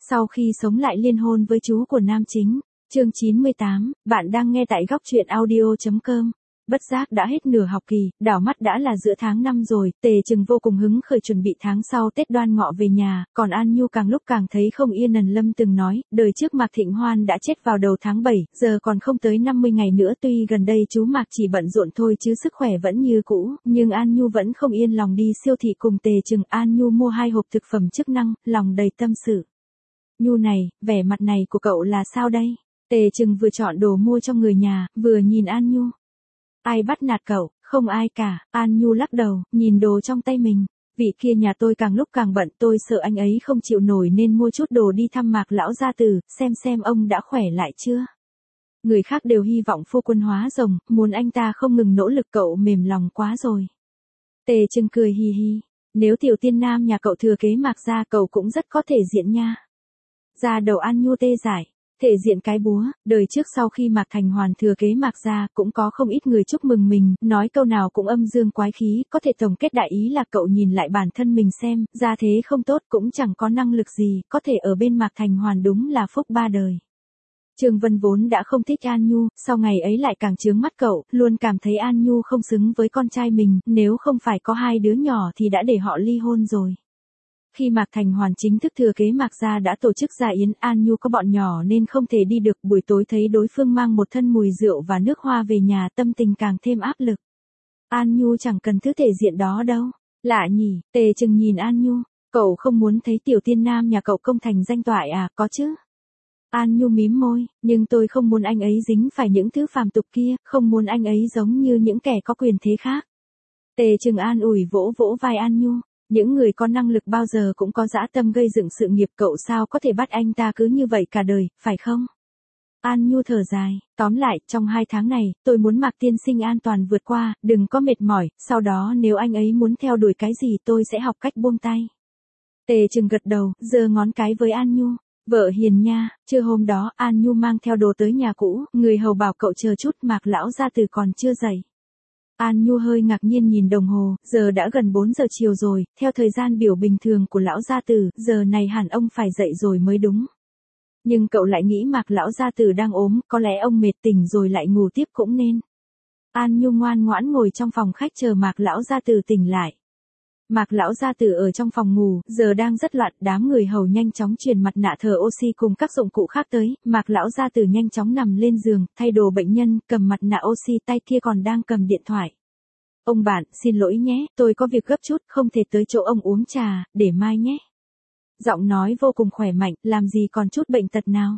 Sau khi sống lại liên hôn với chú của nam chính. Chương 98, bạn đang nghe tại góc truyện audio.com. Bất giác đã hết nửa học kỳ, đảo mắt đã là giữa tháng 5 rồi, Tề Trừng vô cùng hứng khởi chuẩn bị tháng sau Tết Đoan Ngọ về nhà, còn An Nhu càng lúc càng thấy không yên. Nần Lâm từng nói, đời trước Mạc Thịnh Hoan đã chết vào đầu tháng 7, giờ còn không tới 50 ngày nữa. Tuy gần đây chú Mạc chỉ bận rộn thôi chứ sức khỏe vẫn như cũ, nhưng An Nhu vẫn không yên lòng đi siêu thị cùng Tề Trừng. An Nhu mua 2 hộp thực phẩm chức năng, lòng đầy tâm sự. Nhu này, vẻ mặt này của cậu là sao đây? Tề Trừng vừa chọn đồ mua cho người nhà, vừa nhìn An Nhu. Ai bắt nạt cậu? Không ai cả. An Nhu lắc đầu, nhìn đồ trong tay mình. Vị kia nhà tôi càng lúc càng bận, tôi sợ anh ấy không chịu nổi nên mua chút đồ đi thăm Mạc lão gia tử, xem ông đã khỏe lại chưa. Người khác đều hy vọng phu quân hóa rồng, muốn anh ta không ngừng nỗ lực, cậu mềm lòng quá rồi. Tề Trừng cười hì hì. Nếu tiểu tiên nam nhà cậu thừa kế Mạc gia, cậu cũng rất có thể diện nha. Da đầu An Nhu tê dại. Thể diện cái búa, đời trước sau khi Mạc Thành Hoàn thừa kế Mạc gia, cũng có không ít người chúc mừng mình, nói câu nào cũng âm dương quái khí, có thể tổng kết đại ý là cậu nhìn lại bản thân mình xem, gia thế không tốt cũng chẳng có năng lực gì, có thể ở bên Mạc Thành Hoàn đúng là phúc ba đời. Trương Vân vốn đã không thích An Nhu, sau ngày ấy lại càng chướng mắt cậu, luôn cảm thấy An Nhu không xứng với con trai mình, nếu không phải có 2 đứa nhỏ thì đã để họ ly hôn rồi. Khi Mạc Thành Hoàn chính thức thừa kế Mạc gia đã tổ chức gia yến, An Nhu có bọn nhỏ nên không thể đi được, buổi tối thấy đối phương mang một thân mùi rượu và nước hoa về nhà, tâm tình càng thêm áp lực. An Nhu chẳng cần thứ thể diện đó đâu. Lạ nhỉ, Tề Trừng nhìn An Nhu, cậu không muốn thấy tiểu tiên nam nhà cậu công thành danh toại à, có chứ? An Nhu mím môi, nhưng tôi không muốn anh ấy dính phải những thứ phàm tục kia, không muốn anh ấy giống như những kẻ có quyền thế khác. Tề Trừng an ủi vỗ vỗ vai An Nhu. Những người có năng lực bao giờ cũng có dã tâm gây dựng sự nghiệp, cậu sao có thể bắt anh ta cứ như vậy cả đời, phải không? An Nhu thở dài, tóm lại, trong 2 tháng này, tôi muốn Mạc tiên sinh an toàn vượt qua, đừng có mệt mỏi, sau đó nếu anh ấy muốn theo đuổi cái gì tôi sẽ học cách buông tay. Tề Trừng gật đầu, giơ ngón cái với An Nhu, vợ hiền nha. Trưa hôm đó, An Nhu mang theo đồ tới nhà cũ, người hầu bảo cậu chờ chút, Mạc lão gia tử còn chưa dậy. An Nhu hơi ngạc nhiên nhìn đồng hồ, giờ đã gần 4 giờ chiều rồi, theo thời gian biểu bình thường của lão gia tử, giờ này hẳn ông phải dậy rồi mới đúng. Nhưng cậu lại nghĩ Mạc lão gia tử đang ốm, có lẽ ông mệt tỉnh rồi lại ngủ tiếp cũng nên. An Nhu ngoan ngoãn ngồi trong phòng khách chờ Mạc lão gia tử tỉnh lại. Mạc lão gia tử ở trong phòng ngủ, giờ đang rất loạn, đám người hầu nhanh chóng truyền mặt nạ thở oxy cùng các dụng cụ khác tới, Mạc lão gia tử nhanh chóng nằm lên giường, thay đồ bệnh nhân, cầm mặt nạ oxy, tay kia còn đang cầm điện thoại. Ông bạn, xin lỗi nhé, tôi có việc gấp chút, không thể tới chỗ ông uống trà, để mai nhé. Giọng nói vô cùng khỏe mạnh, làm gì còn chút bệnh tật nào.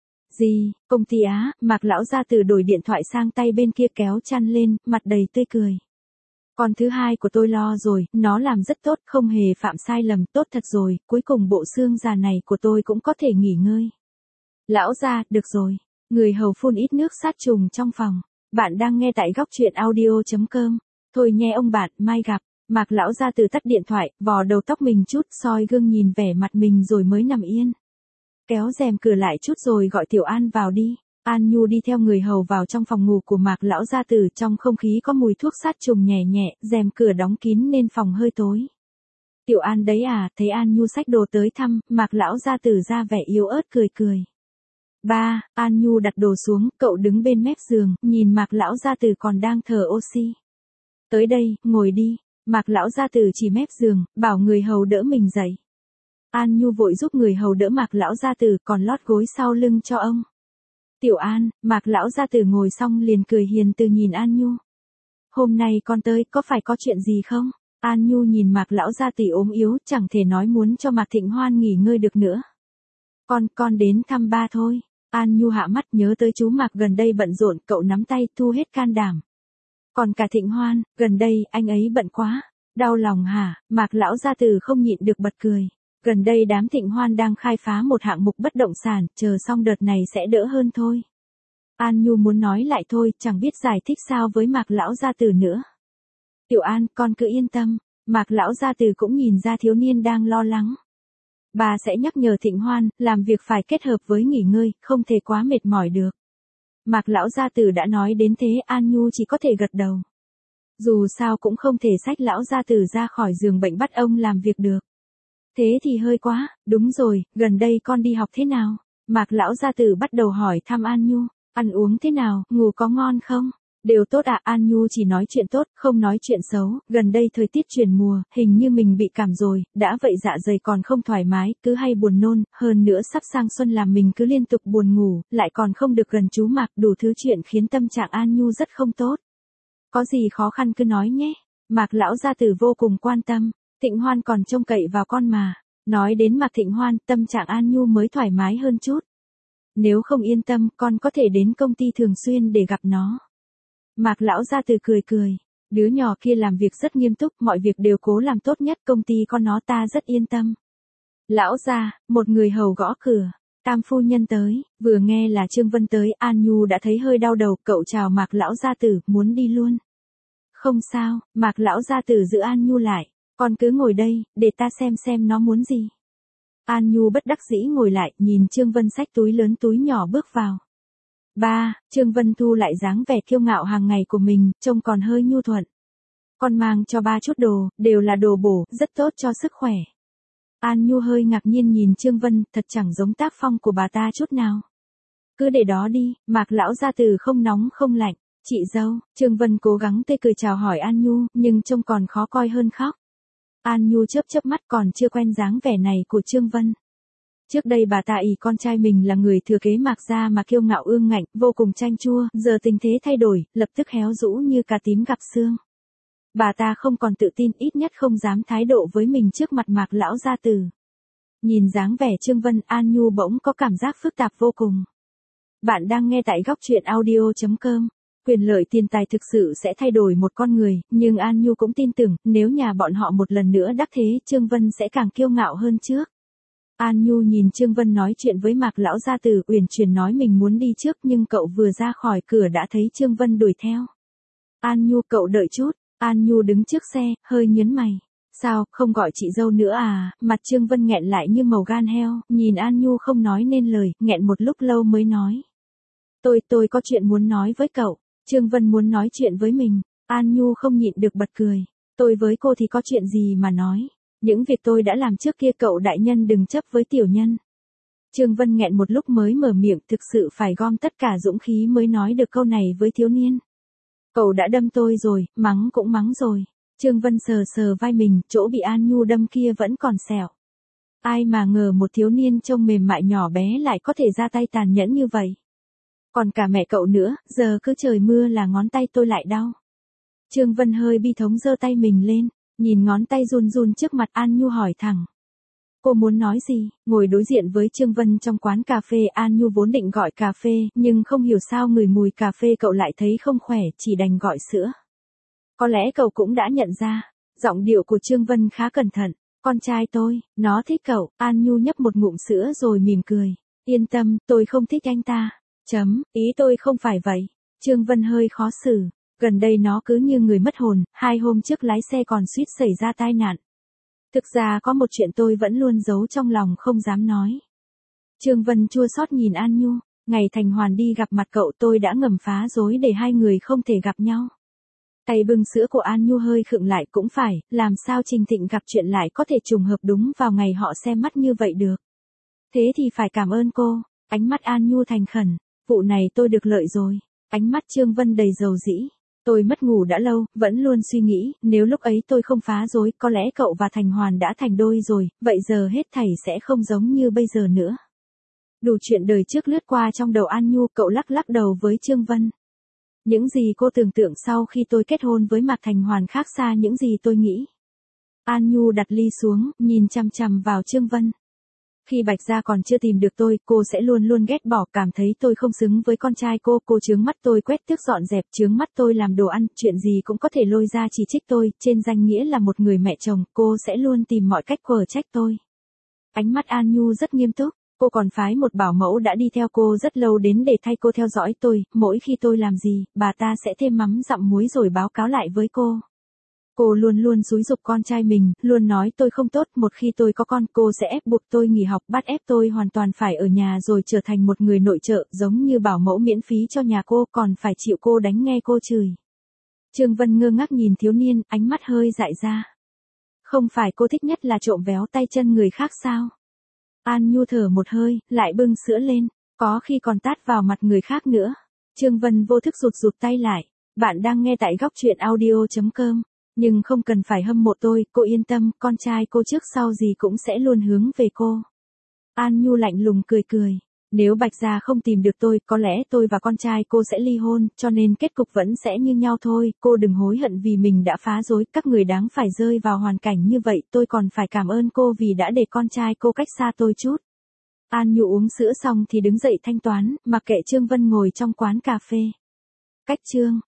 Gì, công ty á, Mạc lão gia tử đổi điện thoại sang tay bên kia kéo chăn lên, mặt đầy tươi cười. Con thứ hai của tôi lo rồi, nó làm rất tốt, không hề phạm sai lầm, tốt thật rồi, cuối cùng bộ xương già này của tôi cũng có thể nghỉ ngơi. Lão gia, được rồi. Người hầu phun ít nước sát trùng trong phòng. Bạn đang nghe tại góc truyện audio.com. Thôi nhé ông bạn, mai gặp. Mạc lão gia tử tắt điện thoại, vò đầu tóc mình chút, soi gương nhìn vẻ mặt mình rồi mới nằm yên. Kéo rèm cửa lại chút rồi gọi Tiểu An vào đi. An Nhu đi theo người hầu vào trong phòng ngủ của Mạc lão gia tử, trong không khí có mùi thuốc sát trùng nhẹ nhẹ, rèm cửa đóng kín nên phòng hơi tối. Tiểu An đấy à, thấy An Nhu xách đồ tới thăm, Mạc lão gia tử ra vẻ yếu ớt cười cười. Ba, An Nhu đặt đồ xuống, cậu đứng bên mép giường, nhìn Mạc lão gia tử còn đang thở oxy. Tới đây, ngồi đi. Mạc lão gia tử chỉ mép giường, bảo người hầu đỡ mình dậy. An Nhu vội giúp người hầu đỡ Mạc lão gia tử, còn lót gối sau lưng cho ông. Tiểu An, Mạc lão gia tử ngồi xong liền cười hiền từ nhìn An Nhu. Hôm nay con tới, có phải có chuyện gì không? An Nhu nhìn Mạc lão gia tử ốm yếu, chẳng thể nói muốn cho Mạc Thịnh Hoan nghỉ ngơi được nữa. Con đến thăm ba thôi. An Nhu hạ mắt nhớ tới chú Mạc gần đây bận rộn, cậu nắm tay thu hết can đảm. Còn cả Thịnh Hoan, gần đây anh ấy bận quá. Đau lòng hả? Mạc lão gia tử không nhịn được bật cười. Gần đây đám Thịnh Hoan đang khai phá một hạng mục bất động sản, chờ xong đợt này sẽ đỡ hơn thôi. An Nhu muốn nói lại thôi, chẳng biết giải thích sao với Mạc lão gia tử nữa. Tiểu An, con cứ yên tâm. Mạc lão gia tử cũng nhìn ra thiếu niên đang lo lắng. Bà sẽ nhắc nhở Thịnh Hoan, làm việc phải kết hợp với nghỉ ngơi, không thể quá mệt mỏi được. Mạc lão gia tử đã nói đến thế, An Nhu chỉ có thể gật đầu. Dù sao cũng không thể xách lão gia tử ra khỏi giường bệnh bắt ông làm việc được. Thế thì hơi quá, đúng rồi, gần đây con đi học thế nào? Mạc lão gia tử bắt đầu hỏi thăm An Nhu, ăn uống thế nào, ngủ có ngon không? Đều tốt ạ, An Nhu chỉ nói chuyện tốt, không nói chuyện xấu, gần đây thời tiết chuyển mùa, hình như mình bị cảm rồi, đã vậy dạ dày còn không thoải mái, cứ hay buồn nôn, hơn nữa sắp sang xuân làm mình cứ liên tục buồn ngủ, lại còn không được gần chú Mạc, đủ thứ chuyện khiến tâm trạng An Nhu rất không tốt. Có gì khó khăn cứ nói nhé. Mạc lão gia tử vô cùng quan tâm, Thịnh Hoan còn trông cậy vào con mà. Nói đến Mạc Thịnh Hoan, tâm trạng An Nhu mới thoải mái hơn chút. Nếu không yên tâm, con có thể đến công ty thường xuyên để gặp nó. Mạc lão gia tử cười cười, đứa nhỏ kia làm việc rất nghiêm túc, mọi việc đều cố làm tốt nhất, công ty con nó ta rất yên tâm. Lão gia, một người hầu gõ cửa, Tam phu nhân tới, vừa nghe là Trương Vân tới, An Nhu đã thấy hơi đau đầu, cậu chào Mạc lão gia tử, muốn đi luôn. Không sao, Mạc lão gia tử giữ An Nhu lại, con cứ ngồi đây, để ta xem nó muốn gì. An Nhu bất đắc dĩ ngồi lại, nhìn Trương Vân xách túi lớn túi nhỏ bước vào. Ba, Trương Vân thu lại dáng vẻ kiêu ngạo hàng ngày của mình, trông còn hơi nhu thuận. Con mang cho ba chút đồ, đều là đồ bổ, rất tốt cho sức khỏe. An Nhu hơi ngạc nhiên nhìn Trương Vân, thật chẳng giống tác phong của bà ta chút nào. Cứ để đó đi, Mạc lão gia tử không nóng không lạnh. Chị dâu, Trương Vân cố gắng tươi cười chào hỏi An Nhu, nhưng trông còn khó coi hơn khóc. An Nhu chớp mắt, còn chưa quen dáng vẻ này của Trương Vân. Trước đây bà ta ỷ con trai mình là người thừa kế Mạc gia mà kiêu ngạo ương ngạnh, vô cùng chanh chua, giờ tình thế thay đổi, lập tức héo rũ như cà tím gặp xương. Bà ta không còn tự tin, ít nhất không dám thái độ với mình trước mặt Mạc lão gia tử. Nhìn dáng vẻ Trương Vân, An Nhu bỗng có cảm giác phức tạp vô cùng. Bạn đang nghe tại góc truyện audio.com. Quyền lợi tiền tài thực sự sẽ thay đổi một con người, nhưng An Nhu cũng tin tưởng, nếu nhà bọn họ một lần nữa đắc thế, Trương Vân sẽ càng kiêu ngạo hơn trước. An Nhu nhìn Trương Vân nói chuyện với Mạc lão gia tử, uyển chuyển nói mình muốn đi trước, nhưng cậu vừa ra khỏi cửa đã thấy Trương Vân đuổi theo. An Nhu, cậu đợi chút. An Nhu đứng trước xe, hơi nhớn mày. Sao, không gọi chị dâu nữa à? Mặt Trương Vân nghẹn lại như màu gan heo, nhìn An Nhu không nói nên lời, nghẹn một lúc lâu mới nói. Tôi có chuyện muốn nói với cậu. Trương Vân muốn nói chuyện với mình. An Nhu không nhịn được bật cười. Tôi với cô thì có chuyện gì mà nói. Những việc tôi đã làm trước kia cậu đại nhân đừng chấp với tiểu nhân. Trương Vân nghẹn một lúc mới mở miệng, thực sự phải gom tất cả dũng khí mới nói được câu này với thiếu niên. Cậu đã đâm tôi rồi, mắng cũng mắng rồi. Trương Vân sờ sờ vai mình, chỗ bị An Nhu đâm kia vẫn còn sẹo. Ai mà ngờ một thiếu niên trông mềm mại nhỏ bé lại có thể ra tay tàn nhẫn như vậy. Còn cả mẹ cậu nữa, giờ cứ trời mưa là ngón tay tôi lại đau. Trương Vân hơi bi thống giơ tay mình lên, nhìn ngón tay run run trước mặt An Nhu hỏi thẳng. Cô muốn nói gì? Ngồi đối diện với Trương Vân trong quán cà phê, An Nhu vốn định gọi cà phê, nhưng không hiểu sao ngửi mùi cà phê cậu lại thấy không khỏe, chỉ đành gọi sữa. Có lẽ cậu cũng đã nhận ra, giọng điệu của Trương Vân khá cẩn thận. Con trai tôi, nó thích cậu. An Nhu nhấp một ngụm sữa rồi mỉm cười. Yên tâm, tôi không thích anh ta. Ý tôi không phải vậy. Trương Vân hơi khó xử. Gần đây nó cứ như người mất hồn, 2 hôm trước lái xe còn suýt xảy ra tai nạn. Thực ra có một chuyện tôi vẫn luôn giấu trong lòng không dám nói. Trương Vân chua xót nhìn An Nhu. Ngày Thành Hoàn đi gặp mặt cậu tôi đã ngầm phá rối để hai người không thể gặp nhau. Tay bưng sữa của An Nhu hơi khựng lại, cũng phải, làm sao Trình Thịnh gặp chuyện lại có thể trùng hợp đúng vào ngày họ xem mắt như vậy được. Thế thì phải cảm ơn cô. Ánh mắt An Nhu thành khẩn. Vụ này tôi được lợi rồi. Ánh mắt Trương Vân đầy dầu dĩ. Tôi mất ngủ đã lâu, vẫn luôn suy nghĩ, nếu lúc ấy tôi không phá rối, có lẽ cậu và Thành Hoàn đã thành đôi rồi, vậy giờ hết thảy sẽ không giống như bây giờ nữa. Đủ chuyện đời trước lướt qua trong đầu An Nhu, cậu lắc lắc đầu với Trương Vân. Những gì cô tưởng tượng sau khi tôi kết hôn với Mạc Thành Hoàn khác xa những gì tôi nghĩ. An Nhu đặt ly xuống, nhìn chằm chằm vào Trương Vân. Khi Bạch Gia còn chưa tìm được tôi, cô sẽ luôn luôn ghét bỏ, cảm thấy tôi không xứng với con trai cô chướng mắt tôi quét tước dọn dẹp, chướng mắt tôi làm đồ ăn, chuyện gì cũng có thể lôi ra chỉ trích tôi, trên danh nghĩa là một người mẹ chồng, cô sẽ luôn tìm mọi cách quở trách tôi. Ánh mắt An Nhu rất nghiêm túc, cô còn phái một bảo mẫu đã đi theo cô rất lâu đến để thay cô theo dõi tôi, mỗi khi tôi làm gì, bà ta sẽ thêm mắm dặm muối rồi báo cáo lại với cô. Cô luôn luôn xúi giục con trai mình, luôn nói tôi không tốt, một khi tôi có con, cô sẽ ép buộc tôi nghỉ học, bắt ép tôi hoàn toàn phải ở nhà rồi trở thành một người nội trợ, giống như bảo mẫu miễn phí cho nhà cô, còn phải chịu cô đánh nghe cô chửi. Trương Vân ngơ ngác nhìn thiếu niên, ánh mắt hơi dại ra. Không phải cô thích nhất là trộm véo tay chân người khác sao? An Nhu thở một hơi, lại bưng sữa lên, có khi còn tát vào mặt người khác nữa. Trương Vân vô thức rụt tay lại. Bạn đang nghe tại góc chuyện audio.com. Nhưng không cần phải hâm mộ tôi, cô yên tâm, con trai cô trước sau gì cũng sẽ luôn hướng về cô. An Nhu lạnh lùng cười. Nếu Bạch Gia không tìm được tôi, có lẽ tôi và con trai cô sẽ ly hôn, cho nên kết cục vẫn sẽ như nhau thôi, cô đừng hối hận vì mình đã phá rối, các người đáng phải rơi vào hoàn cảnh như vậy, tôi còn phải cảm ơn cô vì đã để con trai cô cách xa tôi chút. An Nhu uống sữa xong thì đứng dậy thanh toán, mặc kệ Trương Vân ngồi trong quán cà phê. Cách chương